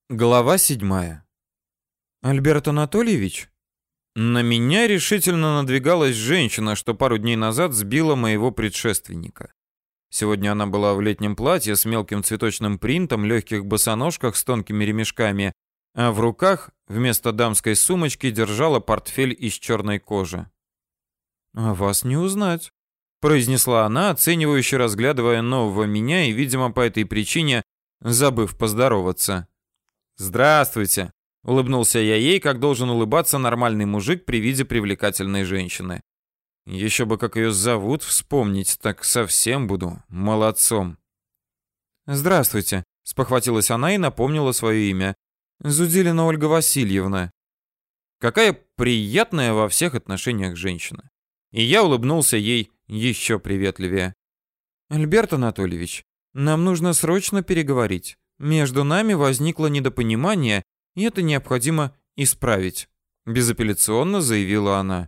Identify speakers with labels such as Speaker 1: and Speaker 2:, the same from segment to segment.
Speaker 1: Глава 7. Альберт Анатольевич? На меня решительно надвигалась женщина, что пару дней назад сбила моего предшественника. Сегодня она была в летнем платье с мелким цветочным принтом, легких босоножках с тонкими ремешками, а в руках вместо дамской сумочки держала портфель из черной кожи. «А вас не узнать», — произнесла она, оценивающе разглядывая нового меня и, видимо, по этой причине забыв поздороваться. «Здравствуйте!» — улыбнулся я ей, как должен улыбаться нормальный мужик при виде привлекательной женщины. Еще бы как ее зовут вспомнить, так совсем буду молодцом. «Здравствуйте!» — спохватилась она и напомнила свое имя. «Зудилина Ольга Васильевна». Какая приятная во всех отношениях женщина. И я улыбнулся ей еще приветливее. «Альберт Анатольевич, нам нужно срочно переговорить. Между нами возникло недопонимание, и это необходимо исправить», — безапелляционно заявила она.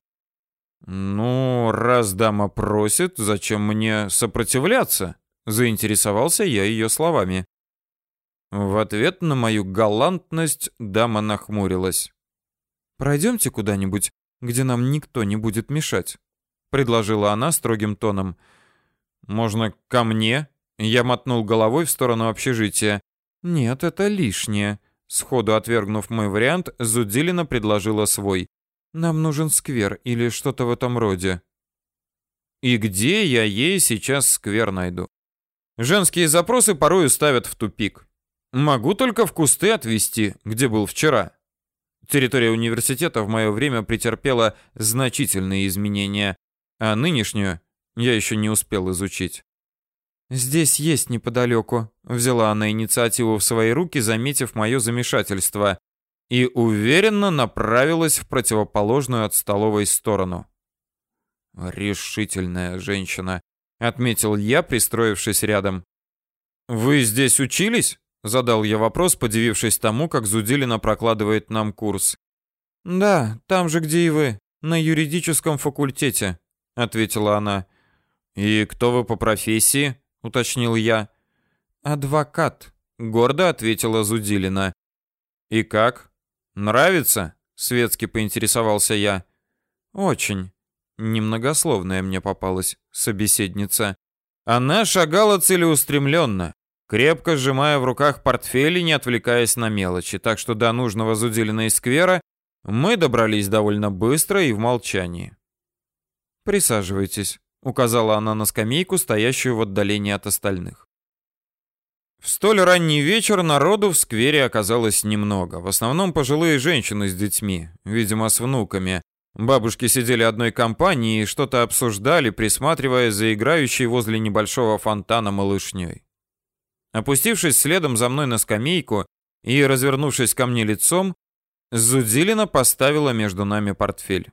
Speaker 1: «Ну, раз дама просит, зачем мне сопротивляться?» — заинтересовался я ее словами. В ответ на мою галантность дама нахмурилась. «Пройдемте куда-нибудь, где нам никто не будет мешать», — предложила она строгим тоном. «Можно ко мне?» — я мотнул головой в сторону общежития. «Нет, это лишнее», — сходу отвергнув мой вариант, Зудилина предложила свой. «Нам нужен сквер или что-то в этом роде». И где я ей сейчас сквер найду? Женские запросы порою ставят в тупик. Могу только в кусты отвезти, где был вчера. Территория университета в мое время претерпела значительные изменения, а нынешнюю я еще не успел изучить. «Здесь есть неподалеку», — взяла она инициативу в свои руки, заметив мое замешательство, и уверенно направилась в противоположную от столовой сторону. «Решительная женщина», — отметил я, пристроившись рядом. «Вы здесь учились?» — задал я вопрос, подивившись тому, как Зудилина прокладывает нам курс. «Да, там же, где и вы, на юридическом факультете», — ответила она. «И кто вы по профессии?» — уточнил я. «Адвокат», — гордо ответила Зудилина. «И как? Нравится?» — светски поинтересовался я. «Очень». Немногословная мне попалась собеседница. Она шагала целеустремленно, крепко сжимая в руках портфель и не отвлекаясь на мелочи, так что до нужного Зудилиной сквера мы добрались довольно быстро и в молчании. «Присаживайтесь», — указала она на скамейку, стоящую в отдалении от остальных. В столь ранний вечер народу в сквере оказалось немного. В основном пожилые женщины с детьми, видимо, с внуками. Бабушки сидели одной компанией и что-то обсуждали, присматривая за играющей возле небольшого фонтана малышней. Опустившись следом за мной на скамейку и развернувшись ко мне лицом, Зудилина поставила между нами портфель.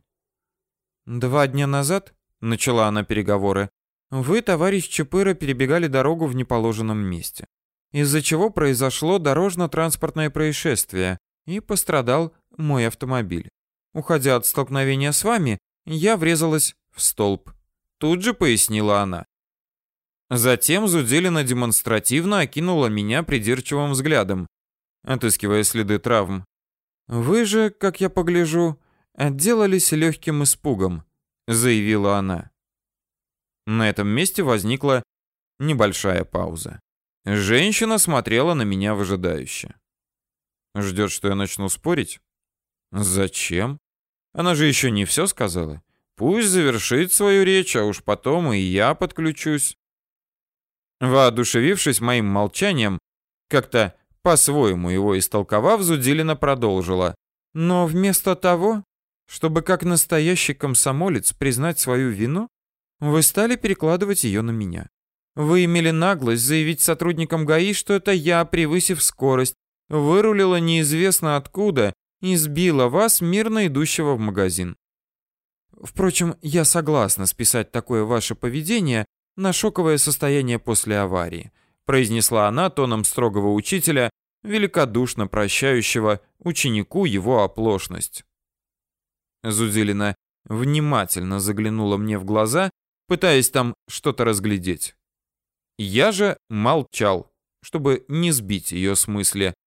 Speaker 1: «2 дня назад», — начала она переговоры, — «вы, товарищ Чапыра, перебегали дорогу в неположенном месте, из-за чего произошло дорожно-транспортное происшествие, и пострадал мой автомобиль. Уходя от столкновения с вами, я врезалась в столб». Тут же пояснила она. Затем Зудилина демонстративно окинула меня придирчивым взглядом, отыскивая следы травм. «Вы же, как я погляжу, отделались легким испугом», — заявила она. На этом месте возникла небольшая пауза. Женщина смотрела на меня выжидающе. Ждет, что я начну спорить? Зачем? Она же еще не все сказала. Пусть завершит свою речь, а уж потом и я подключусь. Воодушевившись моим молчанием, как-то по-своему его истолковав, Зудилина продолжила. «Но вместо того, чтобы как настоящий комсомолец признать свою вину, вы стали перекладывать ее на меня. Вы имели наглость заявить сотрудникам ГАИ, что это я, превысив скорость, вырулила неизвестно откуда и сбила вас, мирно идущего в магазин. Впрочем, я согласна списать такое ваше поведение на шоковое состояние после аварии», произнесла она тоном строгого учителя, великодушно прощающего ученику его оплошность. Зудилина внимательно заглянула мне в глаза, пытаясь там что-то разглядеть. Я же молчал, чтобы не сбить ее с мысли.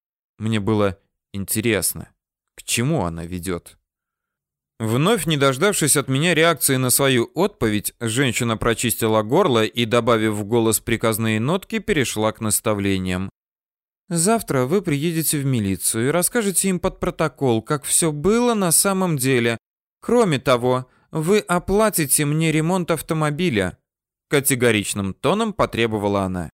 Speaker 1: Мне было интересно, к чему она ведет. Вновь не дождавшись от меня реакции на свою отповедь, женщина прочистила горло и, добавив в голос приказные нотки, перешла к наставлениям. «Завтра вы приедете в милицию и расскажете им под протокол, как все было на самом деле. Кроме того, вы оплатите мне ремонт автомобиля», — категоричным тоном потребовала она.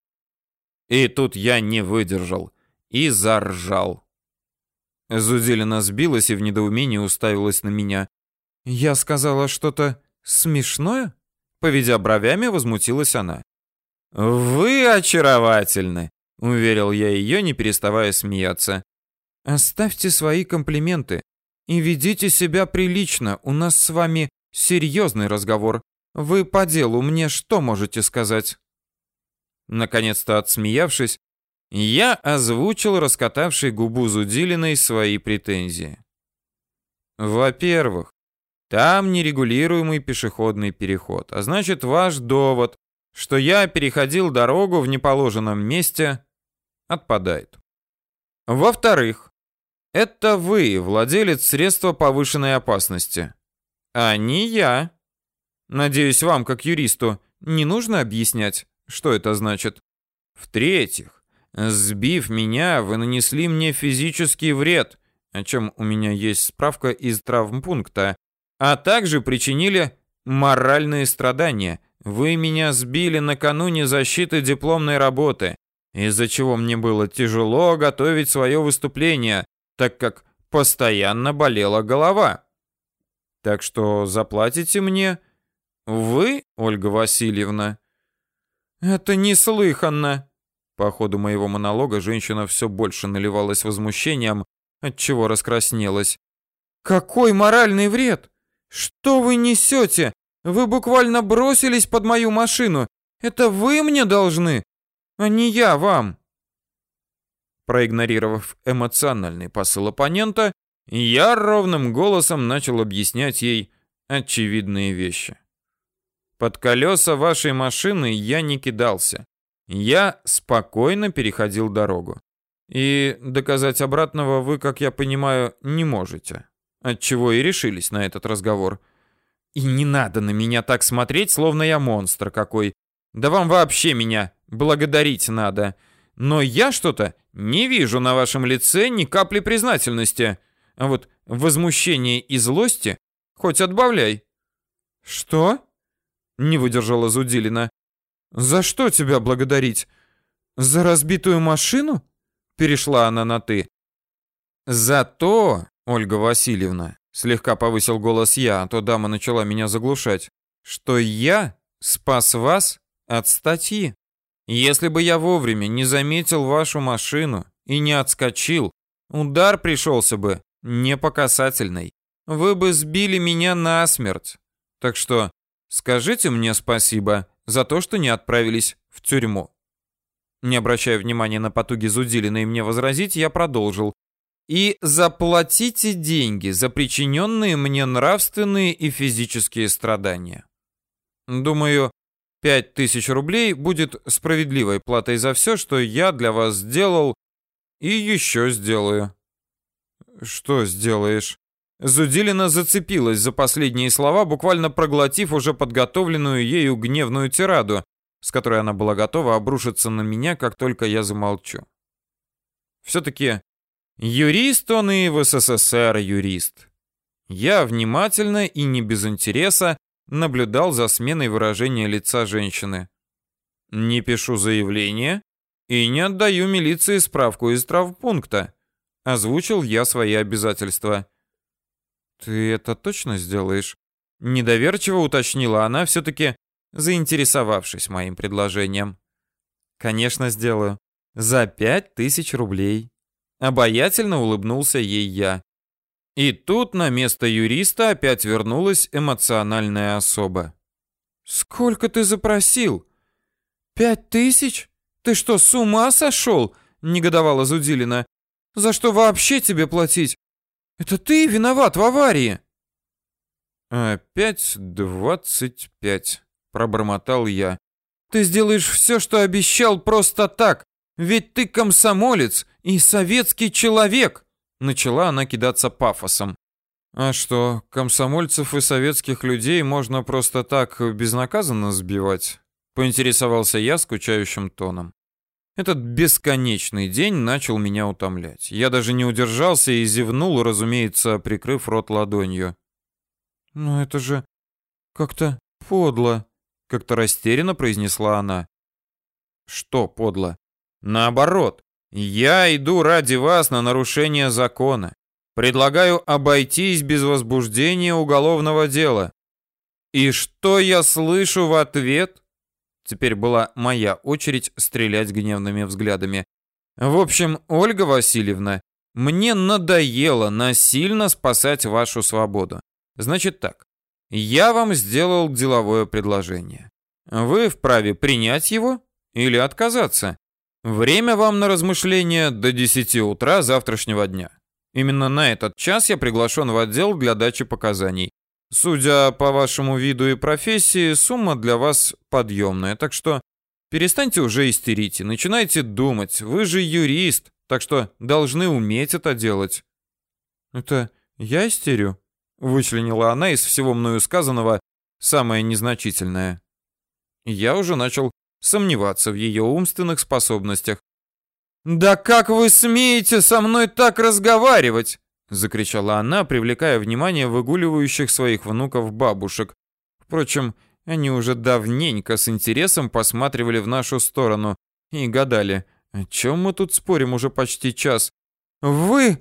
Speaker 1: И тут я не выдержал и заржал. Зудилина сбилась и в недоумении уставилась на меня. «Я сказала что-то смешное?» Поведя бровями, возмутилась она. «Вы очаровательны!» — уверил я ее, не переставая смеяться. «Оставьте свои комплименты и ведите себя прилично. У нас с вами серьезный разговор. Вы по делу мне что можете сказать?» Наконец-то отсмеявшись, я озвучил раскатавшей губу Зудилиной свои претензии. Во-первых, там нерегулируемый пешеходный переход, а значит, ваш довод, что я переходил дорогу в неположенном месте, отпадает. Во-вторых, это вы владелец средства повышенной опасности, а не я. Надеюсь, вам, как юристу, не нужно объяснять, что это значит. В-третьих, сбив меня, вы нанесли мне физический вред, о чем у меня есть справка из травмпункта, а также причинили моральные страдания. Вы меня сбили накануне защиты дипломной работы, из-за чего мне было тяжело готовить свое выступление, так как постоянно болела голова. Так что заплатите мне вы, Ольга Васильевна. Это неслыханно. По ходу моего монолога женщина все больше наливалась возмущением, отчего раскраснелась. Какой моральный вред? Что вы несете? Вы буквально бросились под мою машину. Это вы мне должны, а не я вам. Проигнорировав эмоциональный посыл оппонента, я ровным голосом начал объяснять ей очевидные вещи. Под колеса вашей машины я не кидался. Я спокойно переходил дорогу. И доказать обратного вы, как я понимаю, не можете. Отчего и решились на этот разговор. И не надо на меня так смотреть, словно я монстр какой. Да вам вообще меня благодарить надо. Но я что-то не вижу на вашем лице ни капли признательности. А вот возмущение и злости хоть отбавляй. Что? Не выдержала Зудилина. За что тебя благодарить? За разбитую машину? Перешла она на «ты». За то, Ольга Васильевна, слегка повысил голос я, а то дама начала меня заглушать, что я спас вас от статьи. Если бы я вовремя не заметил вашу машину и не отскочил, удар пришелся бы не по касательной. Вы бы сбили меня насмерть. Так что скажите мне спасибо за то, что не отправились в тюрьму. Не обращая внимания на потуги Зудилиной мне возразить, я продолжил. И заплатите деньги за причиненные мне нравственные и физические страдания. Думаю, 5000 рублей будет справедливой платой за все, что я для вас сделал и еще сделаю. Что сделаешь? Зудилина зацепилась за последние слова, буквально проглотив уже подготовленную ею гневную тираду, с которой она была готова обрушиться на меня, как только я замолчу. Все-таки юрист он и в СССР юрист. Я внимательно и не без интереса наблюдал за сменой выражения лица женщины. Не пишу заявление и не отдаю милиции справку из травмпункта. Озвучил я свои обязательства. «Ты это точно сделаешь?» Недоверчиво уточнила она, все-таки заинтересовавшись моим предложением. «Конечно, сделаю. За 5000 рублей». Обаятельно улыбнулся ей я. И тут на место юриста опять вернулась эмоциональная особа. «Сколько ты запросил? 5000? Ты что, с ума сошел?» Негодовала Зудилина. «За что вообще тебе платить? Это ты виноват в аварии!» «Опять 25», — пробормотал я. «Ты сделаешь все, что обещал, просто так, Ведь ты комсомолец и советский человек!» Начала она кидаться пафосом. «А что, комсомольцев и советских людей можно просто так безнаказанно сбивать?» Поинтересовался я скучающим тоном. Этот бесконечный день начал меня утомлять. Я даже не удержался и зевнул, разумеется, прикрыв рот ладонью. «Ну это же как-то подло», — как-то растерянно произнесла она. «Что подло?» «Наоборот, я иду ради вас на нарушение закона. Предлагаю обойтись без возбуждения уголовного дела». И что я слышу в ответ? Теперь была моя очередь стрелять гневными взглядами. В общем, Ольга Васильевна, мне надоело насильно спасать вашу свободу. Значит так, я вам сделал деловое предложение. Вы вправе принять его или отказаться. Время вам на размышления до 10 утра завтрашнего дня. Именно на этот час я приглашен в отдел для дачи показаний. Судя по вашему виду и профессии, сумма для вас подъемная, так что перестаньте уже истерить и начинайте думать. Вы же юрист, так что должны уметь это делать. Это я истерю? Вычленила она из всего мною сказанного самое незначительное. Я уже начал сомневаться в ее умственных способностях. «Да как вы смеете со мной так разговаривать?» — закричала она, привлекая внимание выгуливающих своих внуков бабушек. Впрочем, они уже давненько с интересом посматривали в нашу сторону и гадали, о чем мы тут спорим уже почти час. Вы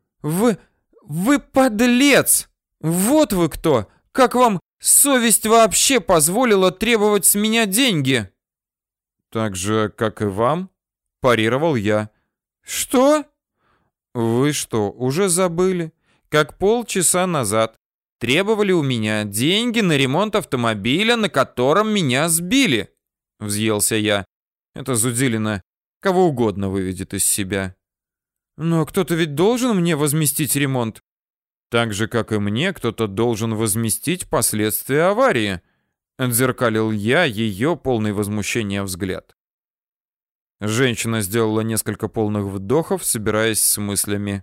Speaker 1: подлец! Вот вы кто! Как вам совесть вообще позволила требовать с меня деньги?» «Так же, как и вам», — парировал я. «Что?» «Вы что, уже забыли? Как полчаса назад требовали у меня деньги на ремонт автомобиля, на котором меня сбили!» Взъелся я. Это Зудилина кого угодно выведет из себя. «Но кто-то ведь должен мне возместить ремонт?» «Так же, как и мне, кто-то должен возместить последствия аварии», отзеркалил я ее полный возмущения взгляд. Женщина сделала несколько полных вдохов, собираясь с мыслями.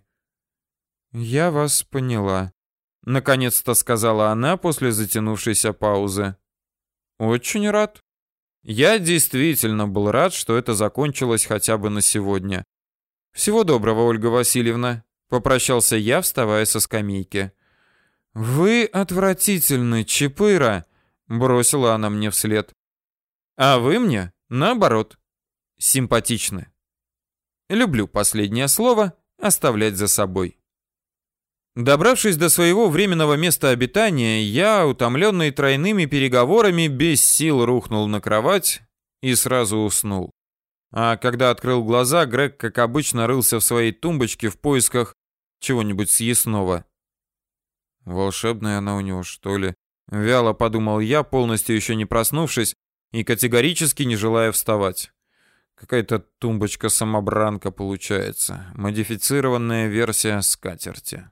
Speaker 1: «Я вас поняла», — наконец-то сказала она после затянувшейся паузы. «Очень рад». Я действительно был рад, что это закончилось хотя бы на сегодня. «Всего доброго, Ольга Васильевна», — попрощался я, вставая со скамейки. «Вы отвратительны, Чапыра», — бросила она мне вслед. «А вы мне, наоборот, симпатичны». Люблю последнее слово оставлять за собой. Добравшись до своего временного места обитания, я, утомленный тройными переговорами, без сил рухнул на кровать и сразу уснул. А когда открыл глаза, Грег, как обычно, рылся в своей тумбочке в поисках чего-нибудь съестного. Волшебная она у него, что ли? Вяло подумал я, полностью еще не проснувшись и категорически не желая вставать. Какая-то тумбочка-самобранка получается. Модифицированная версия скатерти.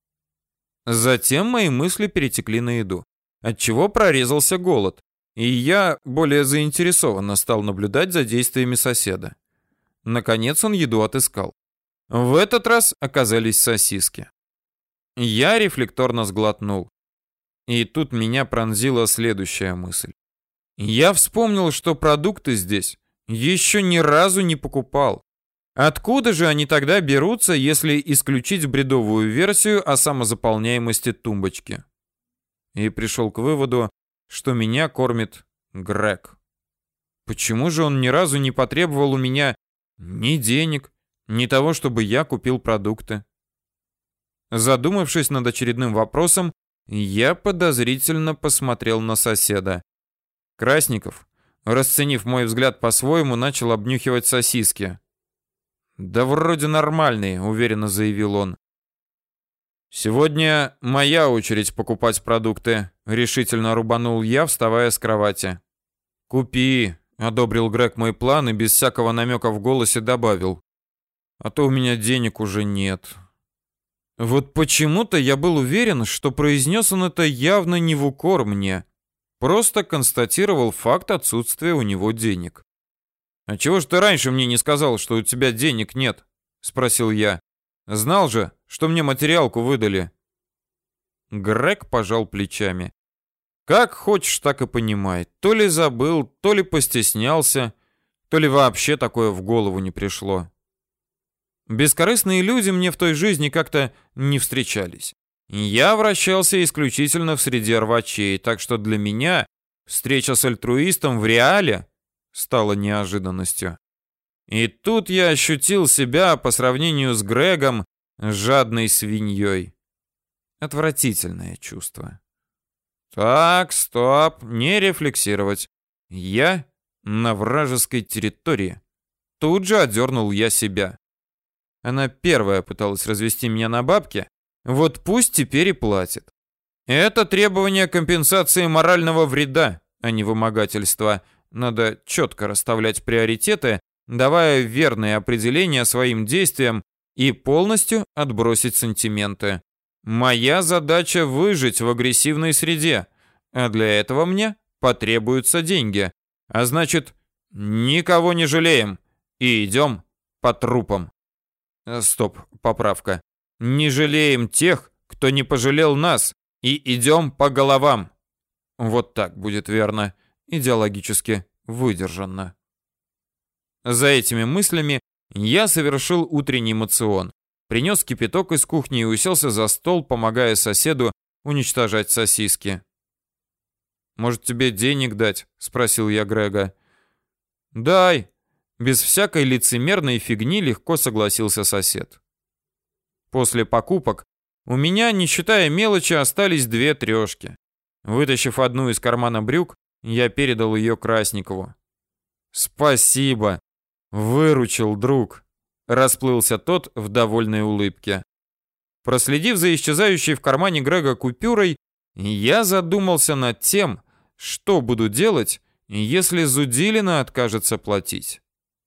Speaker 1: Затем мои мысли перетекли на еду, отчего прорезался голод, и я более заинтересованно стал наблюдать за действиями соседа. Наконец он еду отыскал. В этот раз оказались сосиски. Я рефлекторно сглотнул. И тут меня пронзила следующая мысль. Я вспомнил, что продукты здесь еще ни разу не покупал. Откуда же они тогда берутся, если исключить бредовую версию о самозаполняемости тумбочки? И пришел к выводу, что меня кормит Грег. Почему же он ни разу не потребовал у меня ни денег, ни того, чтобы я купил продукты? Задумавшись над очередным вопросом, я подозрительно посмотрел на соседа. Красников, расценив мой взгляд по-своему, начал обнюхивать сосиски. «Да вроде нормальные», — уверенно заявил он. «Сегодня моя очередь покупать продукты», — решительно рубанул я, вставая с кровати. «Купи», — одобрил Грег мой план и без всякого намека в голосе добавил. «А то у меня денег уже нет». Вот почему-то я был уверен, что произнес он это явно не в укор мне, просто констатировал факт отсутствия у него денег. «А чего ж ты раньше мне не сказал, что у тебя денег нет?» — спросил я. «Знал же, что мне материалку выдали». Грег пожал плечами. «Как хочешь, так и понимай. То ли забыл, то ли постеснялся, то ли вообще такое в голову не пришло. Бескорыстные люди мне в той жизни как-то не встречались. Я вращался исключительно в среде рвачей, так что для меня встреча с альтруистом в реале стала неожиданностью. И тут я ощутил себя по сравнению с Грегом жадной свиньей. Отвратительное чувство. Так, стоп, не рефлексировать. Я на вражеской территории. Тут же одернул я себя. Она первая пыталась развести меня на бабки, вот пусть теперь и платит. Это требование компенсации морального вреда, а не вымогательства. Надо четко расставлять приоритеты, давая верные определения своим действиям и полностью отбросить сантименты. Моя задача выжить в агрессивной среде, а для этого мне потребуются деньги. А значит, никого не жалеем и идем по трупам. Стоп, поправка. Не жалеем тех, кто не пожалел нас, и идем по головам. Вот так будет верно, идеологически выдержанно. За этими мыслями я совершил утренний моцион, принес кипяток из кухни и уселся за стол, помогая соседу уничтожать сосиски. «Может, тебе денег дать?» — спросил я Грега. «Дай». Без всякой лицемерной фигни легко согласился сосед. После покупок у меня, не считая мелочи, остались 2 трешки. Вытащив одну из кармана брюк, я передал ее Красникову. «Спасибо! Выручил, друг!» — расплылся тот в довольной улыбке. Проследив за исчезающей в кармане Грега купюрой, я задумался над тем, что буду делать, если Зудилина откажется платить.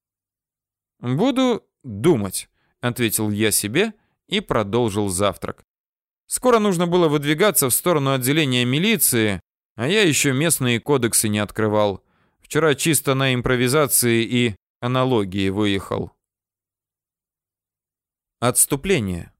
Speaker 1: «Буду думать», — ответил я себе и продолжил завтрак. Скоро нужно было выдвигаться в сторону отделения милиции, а я еще местные кодексы не открывал. Вчера чисто на импровизации и аналогии выехал. Отступление.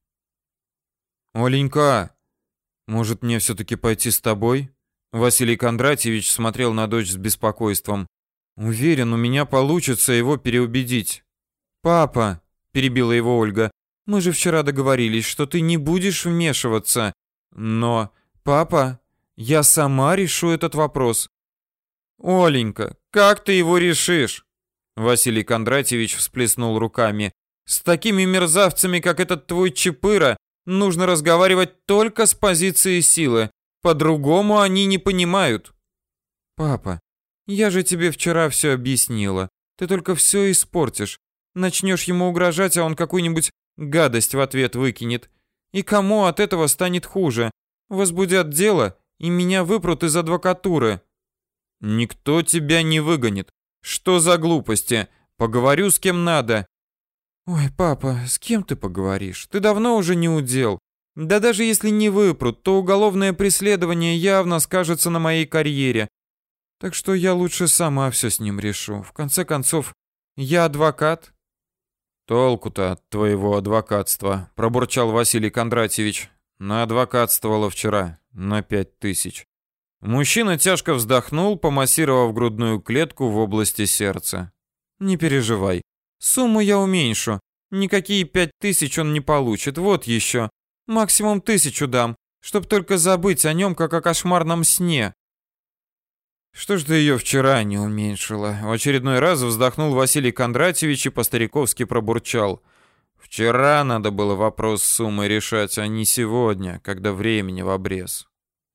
Speaker 1: «Оленька, может, мне все-таки пойти с тобой?» Василий Кондратьевич смотрел на дочь с беспокойством. «Уверен, у меня получится его переубедить». «Папа», — перебила его Ольга, — «мы же вчера договорились, что ты не будешь вмешиваться. Но, папа, я сама решу этот вопрос». «Оленька, как ты его решишь?» Василий Кондратьевич всплеснул руками. «С такими мерзавцами, как этот твой Чапыра, нужно разговаривать только с позиции силы. По-другому они не понимают». «Папа, я же тебе вчера все объяснила. Ты только все испортишь. Начнешь ему угрожать, а он какую-нибудь гадость в ответ выкинет. И кому от этого станет хуже? Возбудят дело, и меня выпрут из адвокатуры». «Никто тебя не выгонит. Что за глупости? Поговорю с кем надо». «Ой, папа, с кем ты поговоришь? Ты давно уже не удел. Да даже если не выпрут, то уголовное преследование явно скажется на моей карьере. Так что я лучше сама все с ним решу. В конце концов, я адвокат». «Толку-то от твоего адвокатства», — пробурчал Василий Кондратьевич. «Наадвокатствовала вчера на 5000». Мужчина тяжко вздохнул, помассировав грудную клетку в области сердца. «Не переживай. Сумму я уменьшу. Никакие 5000 он не получит. Вот еще. Максимум 1000 дам, чтоб только забыть о нем, как о кошмарном сне». «Что ж ты ее вчера не уменьшила?» В очередной раз вздохнул Василий Кондратьевич и по-стариковски пробурчал. «Вчера надо было вопрос с суммой решать, а не сегодня, когда времени в обрез».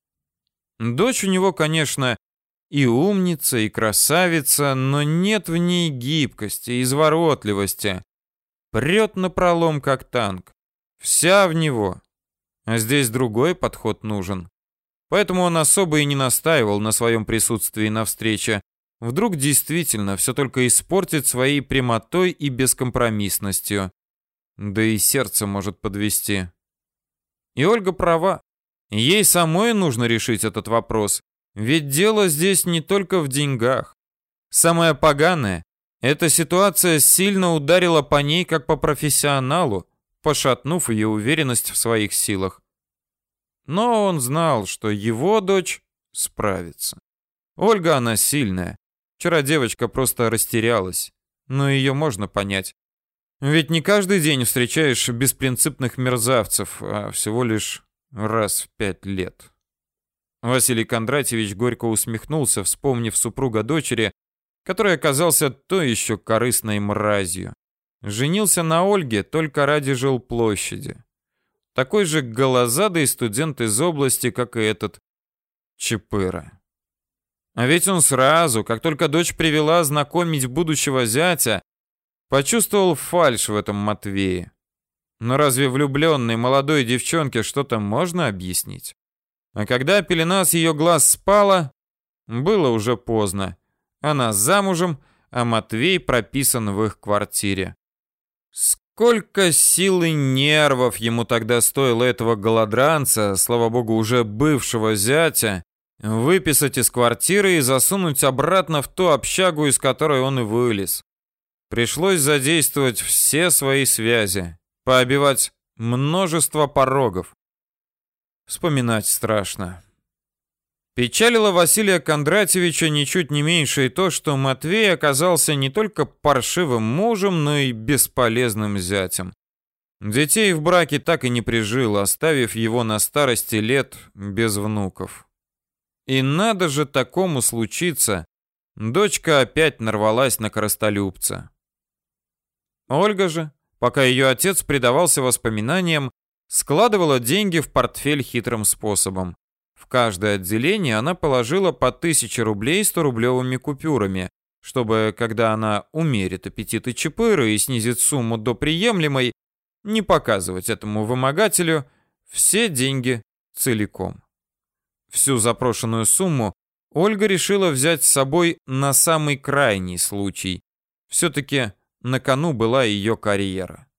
Speaker 1: Дочь у него, конечно, и умница, и красавица, но нет в ней гибкости, изворотливости. Прет напролом, как танк. Вся в него. А здесь другой подход нужен. Поэтому он особо и не настаивал на своем присутствии на встрече. Вдруг действительно все только испортит своей прямотой и бескомпромиссностью. Да и сердце может подвести. И Ольга права. Ей самой нужно решить этот вопрос. Ведь дело здесь не только в деньгах. Самое поганое, Эта ситуация сильно ударила по ней как по профессионалу, пошатнув ее уверенность в своих силах. Но он знал, что его дочь справится. Ольга, она сильная. Вчера девочка просто растерялась. Но ее можно понять. Ведь не каждый день встречаешь беспринципных мерзавцев, а всего лишь раз в 5 лет. Василий Кондратьевич горько усмехнулся, вспомнив супруга дочери, который оказался то еще корыстной мразью. Женился на Ольге только ради жилплощади. Такой же голозадый студент из области, как и этот Чапыра. А ведь он сразу, как только дочь привела знакомить будущего зятя, почувствовал фальшь в этом Матвее. Но разве влюбленной молодой девчонке что-то можно объяснить? А когда пелена с ее глаз спала, было уже поздно. Она замужем, а Матвей прописан в их квартире. Сколько сил и нервов ему тогда стоило этого голодранца, слава богу, уже бывшего зятя, выписать из квартиры и засунуть обратно в ту общагу, из которой он и вылез. Пришлось задействовать все свои связи, пообивать множество порогов. Вспоминать страшно. Печалило Василия Кондратьевича ничуть не меньше и то, что Матвей оказался не только паршивым мужем, но и бесполезным зятем. Детей в браке так и не прижил, оставив его на старости лет без внуков. И надо же такому случиться, дочка опять нарвалась на коростолюбца. Ольга же, пока ее отец предавался воспоминаниям, складывала деньги в портфель хитрым способом. В каждое отделение она положила по 1000 рублей 100-рублевыми купюрами, чтобы, когда она умерит аппетиты Чапыры и снизит сумму до приемлемой, не показывать этому вымогателю все деньги целиком. Всю запрошенную сумму Ольга решила взять с собой на самый крайний случай. Все-таки на кону была ее карьера.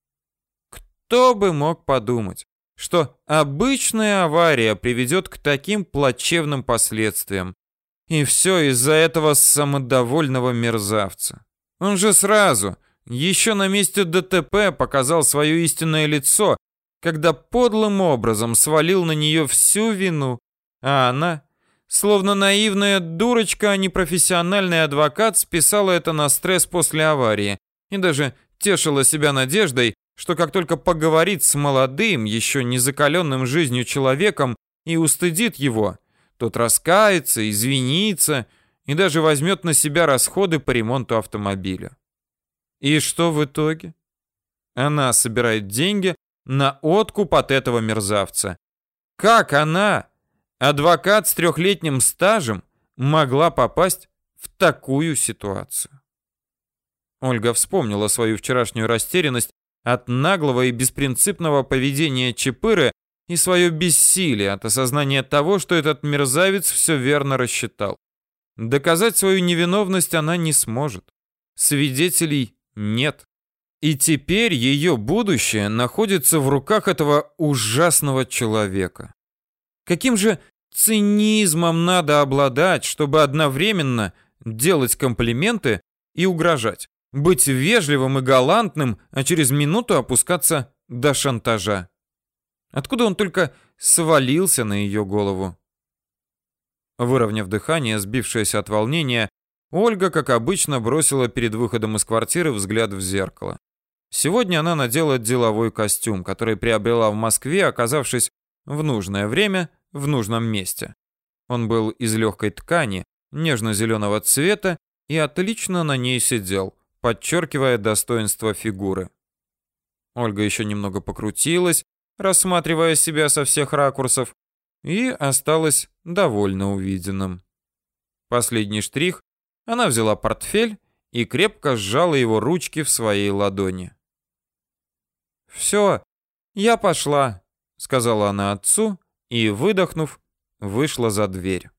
Speaker 1: Кто бы мог подумать, что обычная авария приведет к таким плачевным последствиям. И все из-за этого самодовольного мерзавца. Он же сразу, еще на месте ДТП, показал свое истинное лицо, когда подлым образом свалил на нее всю вину. А она, словно наивная дурочка, а не профессиональный адвокат, списала это на стресс после аварии и даже тешила себя надеждой, что как только поговорит с молодым, еще не закаленным жизнью человеком и устыдит его, тот раскается, извинится и даже возьмет на себя расходы по ремонту автомобиля. И что в итоге? Она собирает деньги на откуп от этого мерзавца. Как она, адвокат с 3-летним стажем, могла попасть в такую ситуацию? Ольга вспомнила свою вчерашнюю растерянность от наглого и беспринципного поведения Чапыры и свое бессилие от осознания того, что этот мерзавец все верно рассчитал. Доказать свою невиновность она не сможет. Свидетелей нет. И теперь ее будущее находится в руках этого ужасного человека. Каким же цинизмом надо обладать, чтобы одновременно делать комплименты и угрожать? Быть вежливым и галантным, а через минуту опускаться до шантажа. Откуда он только свалился на ее голову? Выровняв дыхание, сбившееся от волнения, Ольга, как обычно, бросила перед выходом из квартиры взгляд в зеркало. Сегодня она надела деловой костюм, который приобрела в Москве, оказавшись в нужное время в нужном месте. Он был из легкой ткани, нежно-зеленого цвета и отлично на ней сидел, подчеркивая достоинство фигуры. Ольга еще немного покрутилась, рассматривая себя со всех ракурсов, и осталась довольно увиденным. Последний штрих: она взяла портфель и крепко сжала его ручки в своей ладони. «Все, я пошла», — сказала она отцу и, выдохнув, вышла за дверь.